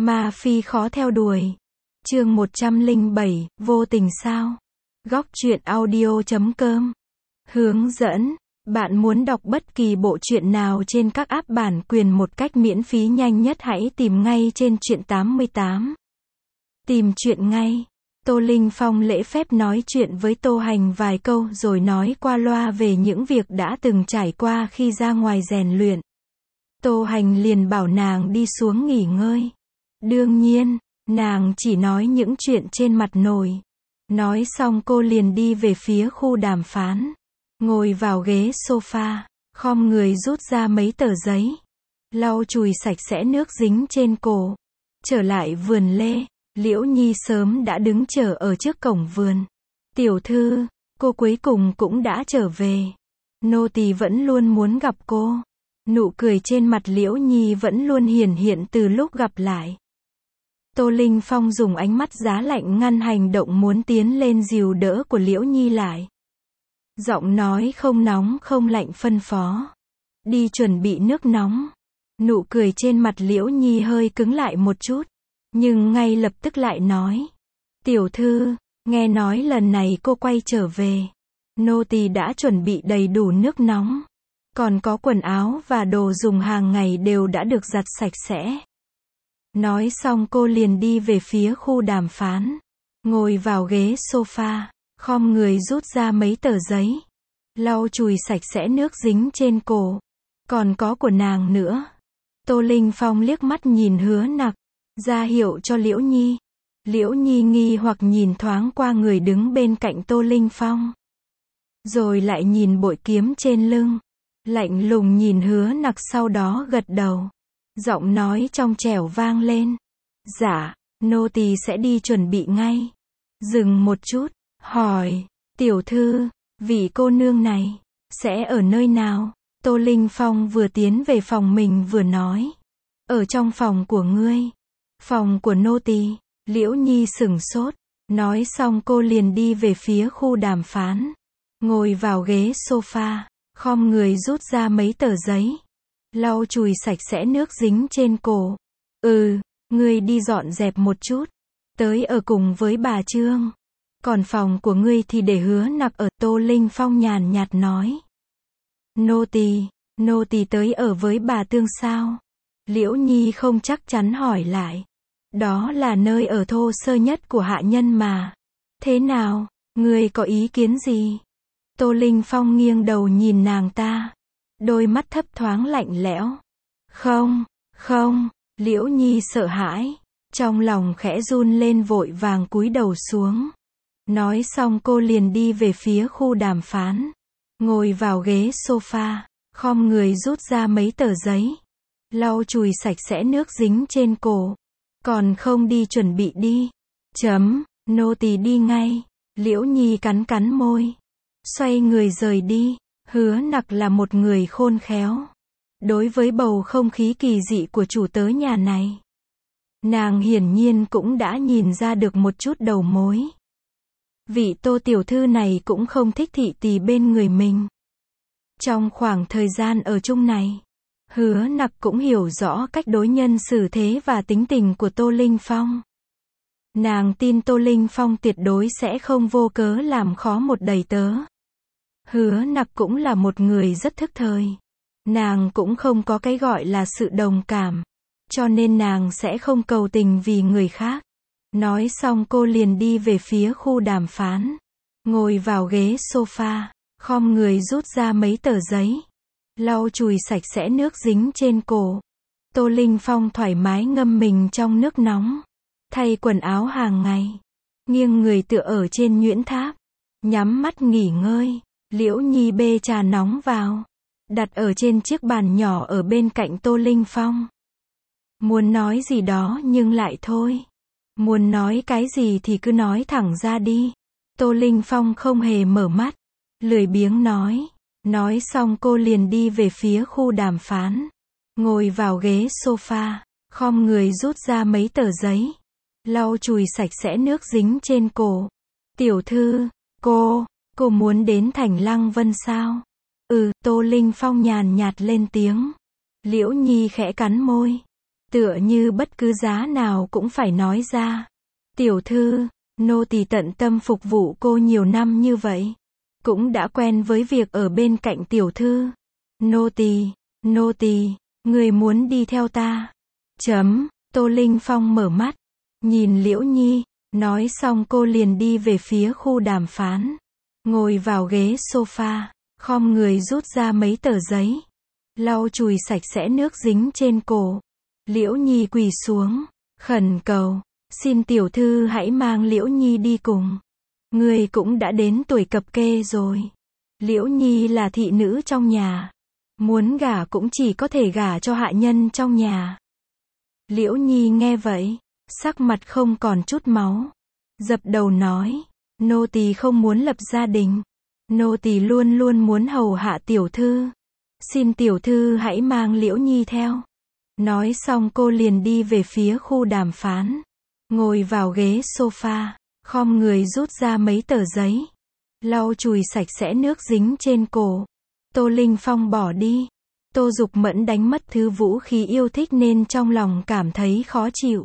Ma Phi khó theo đuổi. Chương 107, vô tình sao? Góc truyện audio.com. Hướng dẫn. Bạn muốn đọc bất kỳ bộ truyện nào trên các app bản quyền một cách miễn phí nhanh nhất, hãy tìm ngay trên Truyện 88. Tìm truyện ngay. Tô Linh Phong lễ phép nói chuyện với Tô Hành vài câu rồi nói qua loa về những việc đã từng trải qua khi ra ngoài rèn luyện. Tô Hành liền bảo nàng đi xuống nghỉ ngơi. Đương nhiên, nàng chỉ nói những chuyện trên mặt nổi. Nói xong cô liền đi về phía khu đàm phán. Ngồi vào ghế sofa, khom người rút ra mấy tờ giấy. Lau chùi sạch sẽ nước dính trên cổ. Trở lại vườn lê, Liễu Nhi sớm đã đứng chờ ở trước cổng vườn. Tiểu thư, cô cuối cùng cũng đã trở về. Nô tỳ vẫn luôn muốn gặp cô. Nụ cười trên mặt Liễu Nhi vẫn luôn hiển hiện từ lúc gặp lại. Tô Linh Phong dùng ánh mắt giá lạnh ngăn hành động muốn tiến lên dìu đỡ của Liễu Nhi lại. Giọng nói không nóng không lạnh phân phó. Đi chuẩn bị nước nóng. Nụ cười trên mặt Liễu Nhi hơi cứng lại một chút. Nhưng ngay lập tức lại nói. Tiểu thư, nghe nói lần này cô quay trở về. Nô tỳ đã chuẩn bị đầy đủ nước nóng. Còn có quần áo và đồ dùng hàng ngày đều đã được giặt sạch sẽ. Nói xong cô liền đi về phía khu đàm phán. Ngồi vào ghế sofa, khom người rút ra mấy tờ giấy. Lau chùi sạch sẽ nước dính trên cổ. Còn có của nàng nữa. Tô Linh Phong liếc mắt nhìn Hứa Nặc, ra hiệu cho Liễu Nhi. Liễu Nhi nghi hoặc nhìn thoáng qua người đứng bên cạnh Tô Linh Phong. Rồi lại nhìn bội kiếm trên lưng. Lạnh lùng nhìn Hứa Nặc, sau đó gật đầu. Giọng nói trong trẻo vang lên. Dạ, nô tỳ sẽ đi chuẩn bị ngay. Dừng một chút, hỏi, tiểu thư, vị cô nương này, sẽ ở nơi nào? Tô Linh Phong vừa tiến về phòng mình vừa nói. Ở trong phòng của ngươi. Phòng của nô tỳ. Liễu Nhi sửng sốt. Nói xong cô liền đi về phía khu đàm phán. Ngồi vào ghế sofa, khom người rút ra mấy tờ giấy. Lau chùi sạch sẽ nước dính trên cổ. Ngươi đi dọn dẹp một chút. Tới ở cùng với bà Trương. Còn phòng của ngươi thì để Hứa Nặc ở. Tô Linh Phong nhàn nhạt nói. Nô tỳ tới ở với bà Tương sao? Liễu Nhi không chắc chắn hỏi lại. Đó là nơi ở thô sơ nhất của hạ nhân mà. Thế nào, ngươi có ý kiến gì? Tô Linh Phong nghiêng đầu nhìn nàng ta. Đôi mắt thấp thoáng lạnh lẽo. Không, Liễu Nhi sợ hãi. Trong lòng khẽ run lên vội vàng cúi đầu xuống. Nói xong cô liền đi về phía khu đàm phán. Ngồi vào ghế sofa, khom người rút ra mấy tờ giấy. Lau chùi sạch sẽ nước dính trên cổ. Còn không đi chuẩn bị đi. Nô tỳ đi ngay. Liễu Nhi cắn cắn môi. Xoay người rời đi. Hứa Nặc là một người khôn khéo. Đối với bầu không khí kỳ dị của chủ tớ nhà này, nàng hiển nhiên cũng đã nhìn ra được một chút đầu mối. Vị Tô tiểu thư này cũng không thích thị tì bên người mình. Trong khoảng thời gian ở chung này, Hứa Nặc cũng hiểu rõ cách đối nhân xử thế và tính tình của Tô Linh Phong. Nàng tin Tô Linh Phong tuyệt đối sẽ không vô cớ làm khó một đầy tớ. Hứa Nặc cũng là một người rất thức thời. Nàng cũng không có cái gọi là sự đồng cảm. Cho nên nàng sẽ không cầu tình vì người khác. Nói xong cô liền đi về phía khu đàm phán. Ngồi vào ghế sofa, khom người rút ra mấy tờ giấy. Lau chùi sạch sẽ nước dính trên cổ. Tô Linh Phong thoải mái ngâm mình trong nước nóng. Thay quần áo hàng ngày. Nghiêng người tựa ở trên nhuyễn tháp. Nhắm mắt nghỉ ngơi. Liễu Nhi bê trà nóng vào. Đặt ở trên chiếc bàn nhỏ ở bên cạnh Tô Linh Phong. Muốn nói gì đó nhưng lại thôi. Muốn nói cái gì thì cứ nói thẳng ra đi. Tô Linh Phong không hề mở mắt. Lười biếng nói. Nói xong cô liền đi về phía khu đàm phán. Ngồi vào ghế sofa, khom người rút ra mấy tờ giấy. Lau chùi sạch sẽ nước dính trên cổ. Tiểu thư, cô muốn đến thành Lăng Vân sao? Tô Linh Phong nhàn nhạt lên tiếng. Liễu Nhi khẽ cắn môi. Tựa như bất cứ giá nào cũng phải nói ra. Tiểu thư, nô tỳ tận tâm phục vụ cô nhiều năm như vậy. Cũng đã quen với việc ở bên cạnh tiểu thư. Nô tỳ, người muốn đi theo ta. Tô Linh Phong mở mắt, nhìn Liễu Nhi, nói xong cô liền đi về phía khu đàm phán. Ngồi vào ghế sofa, khom người rút ra mấy tờ giấy. Lau chùi sạch sẽ nước dính trên cổ. Liễu Nhi quỳ xuống, khẩn cầu, xin tiểu thư hãy mang Liễu Nhi đi cùng. Người cũng đã đến tuổi cập kê rồi. Liễu Nhi là thị nữ trong nhà. Muốn gả cũng chỉ có thể gả cho hạ nhân trong nhà. Liễu Nhi nghe vậy, sắc mặt không còn chút máu. Dập đầu nói, nô tỳ không muốn lập gia đình. Nô tỳ luôn luôn muốn hầu hạ tiểu thư. Xin tiểu thư hãy mang Liễu Nhi theo. Nói xong cô liền đi về phía khu đàm phán. Ngồi vào ghế sofa, khom người rút ra mấy tờ giấy. Lau chùi sạch sẽ nước dính trên cổ. Tô Linh Phong bỏ đi. Tô Dục Mẫn đánh mất thứ vũ khí yêu thích nên trong lòng cảm thấy khó chịu.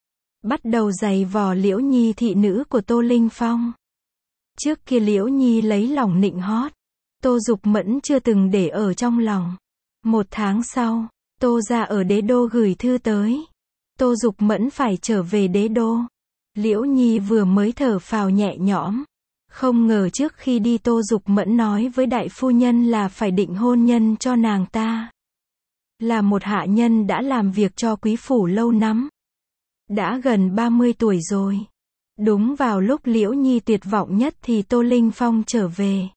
Bắt đầu giày vò Liễu Nhi thị nữ của Tô Linh Phong. Trước kia Liễu Nhi lấy lòng nịnh hót. Tô Dục Mẫn chưa từng để ở trong lòng. 1 tháng sau, Tô gia ở Đế Đô gửi thư tới. Tô Dục Mẫn phải trở về Đế Đô. Liễu Nhi vừa mới thở phào nhẹ nhõm. Không ngờ trước khi đi Tô Dục Mẫn nói với đại phu nhân là phải định hôn nhân cho nàng ta. Là một hạ nhân đã làm việc cho quý phủ lâu năm. Đã gần 30 tuổi rồi. Đúng vào lúc Liễu Nhi tuyệt vọng nhất thì Tô Linh Phong trở về.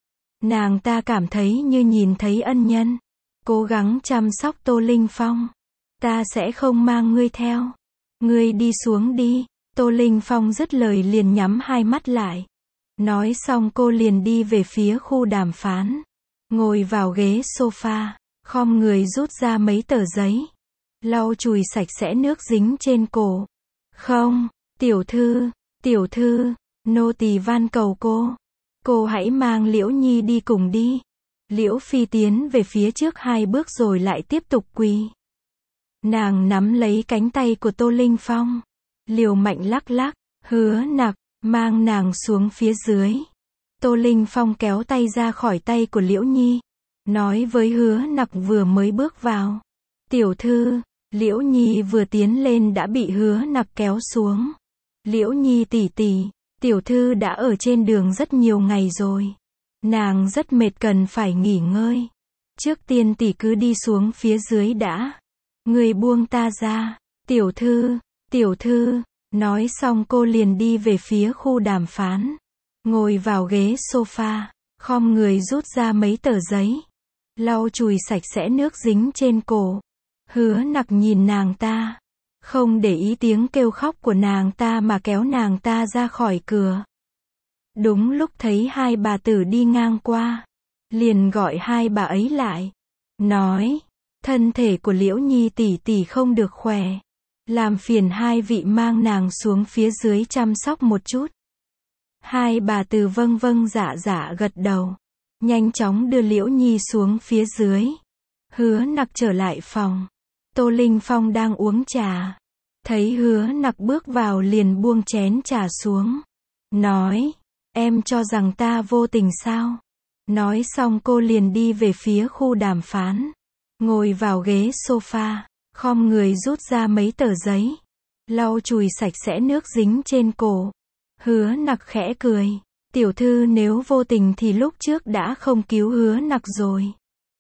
Nàng ta cảm thấy như nhìn thấy ân nhân. Cố gắng chăm sóc Tô Linh Phong. Ta sẽ không mang ngươi theo. Ngươi đi xuống đi. Tô Linh Phong dứt lời liền nhắm hai mắt lại. Nói xong cô liền đi về phía khu đàm phán. Ngồi vào ghế sofa, khom người rút ra mấy tờ giấy. Lau chùi sạch sẽ nước dính trên cổ. Không, tiểu thư, nô tỳ van cầu cô hãy mang Liễu Nhi đi cùng đi. Liễu Phi tiến về phía trước 2 bước rồi lại tiếp tục quỳ. Nàng nắm lấy cánh tay của Tô Linh Phong. Liều mạnh lắc lắc, Hứa Nặc, mang nàng xuống phía dưới. Tô Linh Phong kéo tay ra khỏi tay của Liễu Nhi. Nói với Hứa Nặc vừa mới bước vào. Tiểu thư, Liễu Nhi vừa tiến lên đã bị Hứa Nặc kéo xuống. Liễu Nhi tỷ tỷ, tiểu thư đã ở trên đường rất nhiều ngày rồi. Nàng rất mệt cần phải nghỉ ngơi. Trước tiên tỷ cứ đi xuống phía dưới đã. Người buông ta ra. Tiểu thư. Nói xong cô liền đi về phía khu đàm phán. Ngồi vào ghế sofa, khom người rút ra mấy tờ giấy. Lau chùi sạch sẽ nước dính trên cổ. Hứa Nặc nhìn nàng ta. Không để ý tiếng kêu khóc của nàng ta mà kéo nàng ta ra khỏi cửa. Đúng lúc thấy 2 bà tử đi ngang qua. Liền gọi 2 bà ấy lại. Nói, thân thể của Liễu Nhi tỷ tỷ không được khỏe. Làm phiền 2 vị mang nàng xuống phía dưới chăm sóc một chút. 2 bà tử vâng dạ gật đầu. Nhanh chóng đưa Liễu Nhi xuống phía dưới. Hứa Nặc trở lại phòng. Tô Linh Phong đang uống trà. Thấy Hứa Nặc bước vào liền buông chén trà xuống. Nói, em cho rằng ta vô tình sao? Nói xong cô liền đi về phía khu đàm phán. Ngồi vào ghế sofa. Khom người rút ra mấy tờ giấy. Lau chùi sạch sẽ nước dính trên cổ. Hứa Nặc khẽ cười. Tiểu thư nếu vô tình thì lúc trước đã không cứu Hứa Nặc rồi.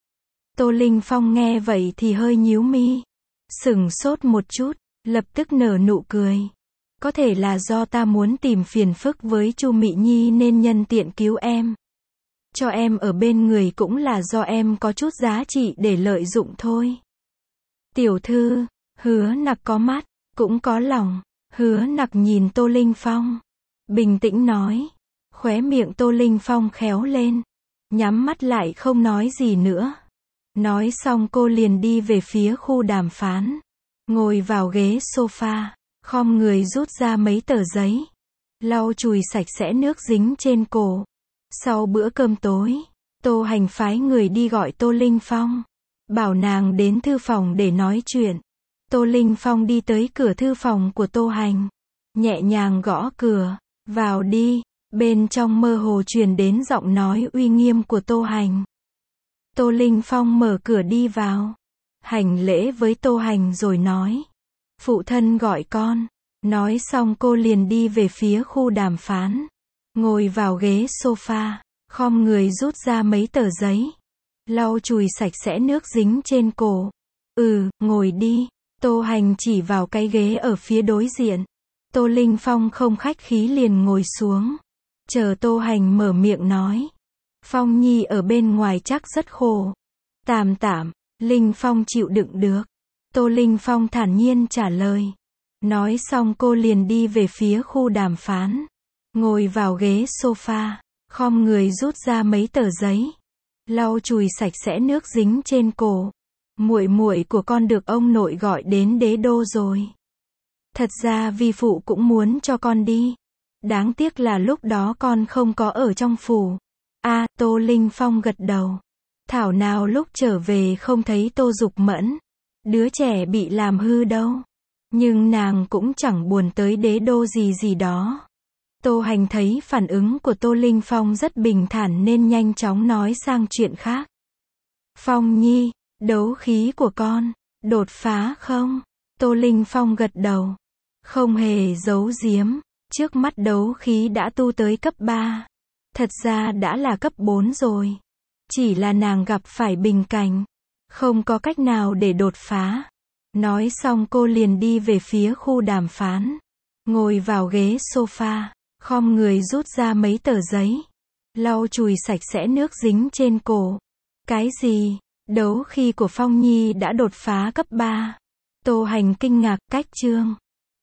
Tô Linh Phong nghe vậy thì hơi nhíu mi. Sửng sốt một chút, lập tức nở nụ cười. Có thể là do ta muốn tìm phiền phức với Chu Mị Nhi nên nhân tiện cứu em. Cho em ở bên người cũng là do em có chút giá trị để lợi dụng thôi. Tiểu thư, Hứa Nặc có mắt, cũng có lòng. Hứa Nặc nhìn Tô Linh Phong. Bình tĩnh nói. Khóe miệng Tô Linh Phong khéo lên. Nhắm mắt lại không nói gì nữa. Nói xong cô liền đi về phía khu đàm phán. Ngồi vào ghế sofa. Khom người rút ra mấy tờ giấy. Lau chùi sạch sẽ nước dính trên cổ. Sau bữa cơm tối, Tô Hành phái người đi gọi Tô Linh Phong. Bảo nàng đến thư phòng để nói chuyện. Tô Linh Phong đi tới cửa thư phòng của Tô Hành. Nhẹ nhàng gõ cửa. Vào đi. Bên trong mơ hồ truyền đến giọng nói uy nghiêm của Tô Hành. Tô Linh Phong mở cửa đi vào. Hành lễ với Tô Hành rồi nói. Phụ thân gọi con. Nói xong cô liền đi về phía khu đàm phán. Ngồi vào ghế sofa. Khom người rút ra mấy tờ giấy. Lau chùi sạch sẽ nước dính trên cổ. Ngồi đi. Tô Hành chỉ vào cái ghế ở phía đối diện. Tô Linh Phong không khách khí liền ngồi xuống. Chờ Tô Hành mở miệng nói. Phong Nhi ở bên ngoài chắc rất khổ. Tạm tạm, Linh Phong chịu đựng được. Tô Linh Phong thản nhiên trả lời. Nói xong cô liền đi về phía khu đàm phán. Ngồi vào ghế sofa. Khom người rút ra mấy tờ giấy. Lau chùi sạch sẽ nước dính trên cổ. Muội muội của con được ông nội gọi đến đế đô rồi. Thật ra vi phụ cũng muốn cho con đi. Đáng tiếc là lúc đó con không có ở trong phủ. Tô Linh Phong gật đầu. Thảo nào lúc trở về không thấy Tô Dục Mẫn. Đứa trẻ bị làm hư đâu. Nhưng nàng cũng chẳng buồn tới đế đô gì đó. Tô Hành thấy phản ứng của Tô Linh Phong rất bình thản nên nhanh chóng nói sang chuyện khác. Phong Nhi, đấu khí của con, đột phá không? Tô Linh Phong gật đầu. Không hề giấu giếm. Trước mắt đấu khí đã tu tới cấp 3. Thật ra đã là cấp 4 rồi. Chỉ là nàng gặp phải bình cảnh. Không có cách nào để đột phá. Nói xong cô liền đi về phía khu đàm phán. Ngồi vào ghế sofa. Khom người rút ra mấy tờ giấy. Lau chùi sạch sẽ nước dính trên cổ. Cái gì? Đấu khí của Phong Nhi đã đột phá cấp 3. Tô Hành kinh ngạc, cách chương.